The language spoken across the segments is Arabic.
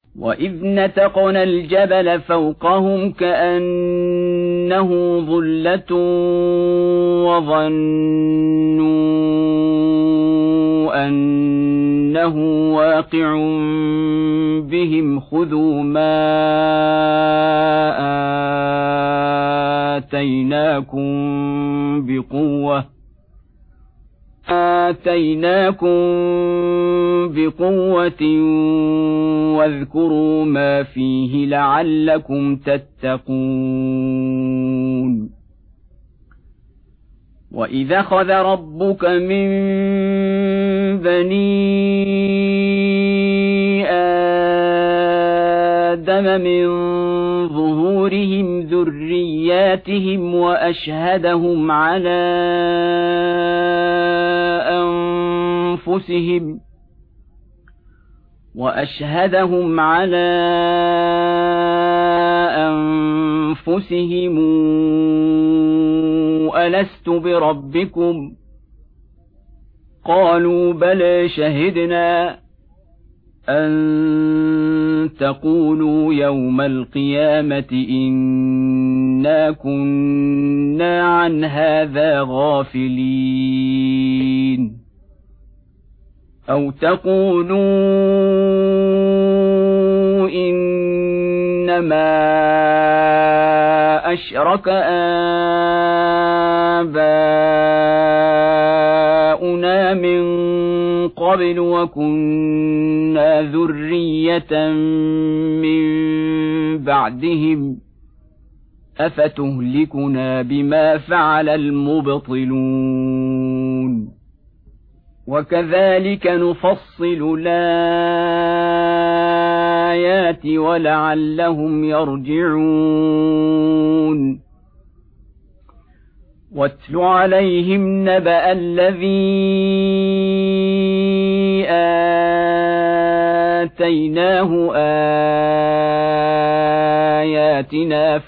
وإذ نتقنا الجبل فوقهم كأنه ظلة وظنوا أنه واقع بهم خذوا ما آتيناكم بقوة واذكروا ما فيه لعلكم تتقون وإذا أخذ ربك من بني آدم من ظهورهم ذرياتهم وأشهدهم على أنفسهم ألست بربكم قالوا بلى شهدنا أن تقولوا يوم القيامة إنا كنا عن هذا غافلين أو تقولوا إنما أشرك آباؤنا من قبل وكنا ذرية من بعدهم أفتهلكنا بما فعل المبطلون وكذلك نفصل الآيات ولعلهم يرجعون واتل عليهم نبأ الذي آتيناه آياتنا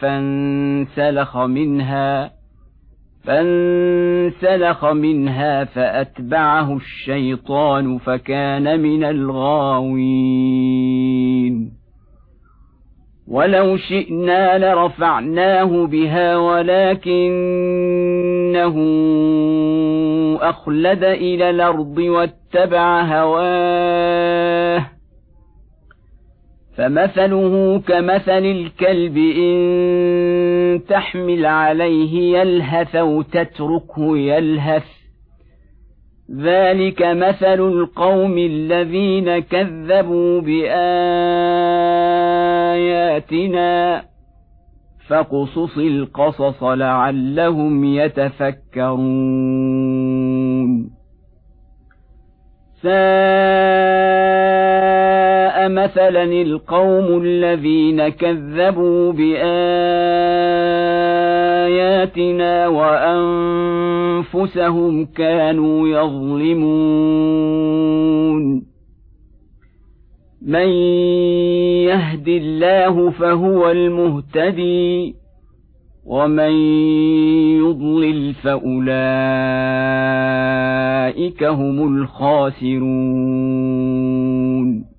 فانسلخ منها فأتبعه الشيطان فكان من الغاوين ولو شئنا لرفعناه بها ولكنه أخلد إلى الأرض واتبع هواه فمثله كمثل الكلب إن تحمل عليه يلهث أو تتركه يلهث ذلك مثل القوم الذين كذبوا بآياتنا فاقصص القصص لعلهم يتفكرون ساء مثلا القوم الذين كذبوا بآياتنا وأنفسهم كانوا يظلمون من يهد الله فهو المهتدي ومن يضلل فأولئك هم الخاسرون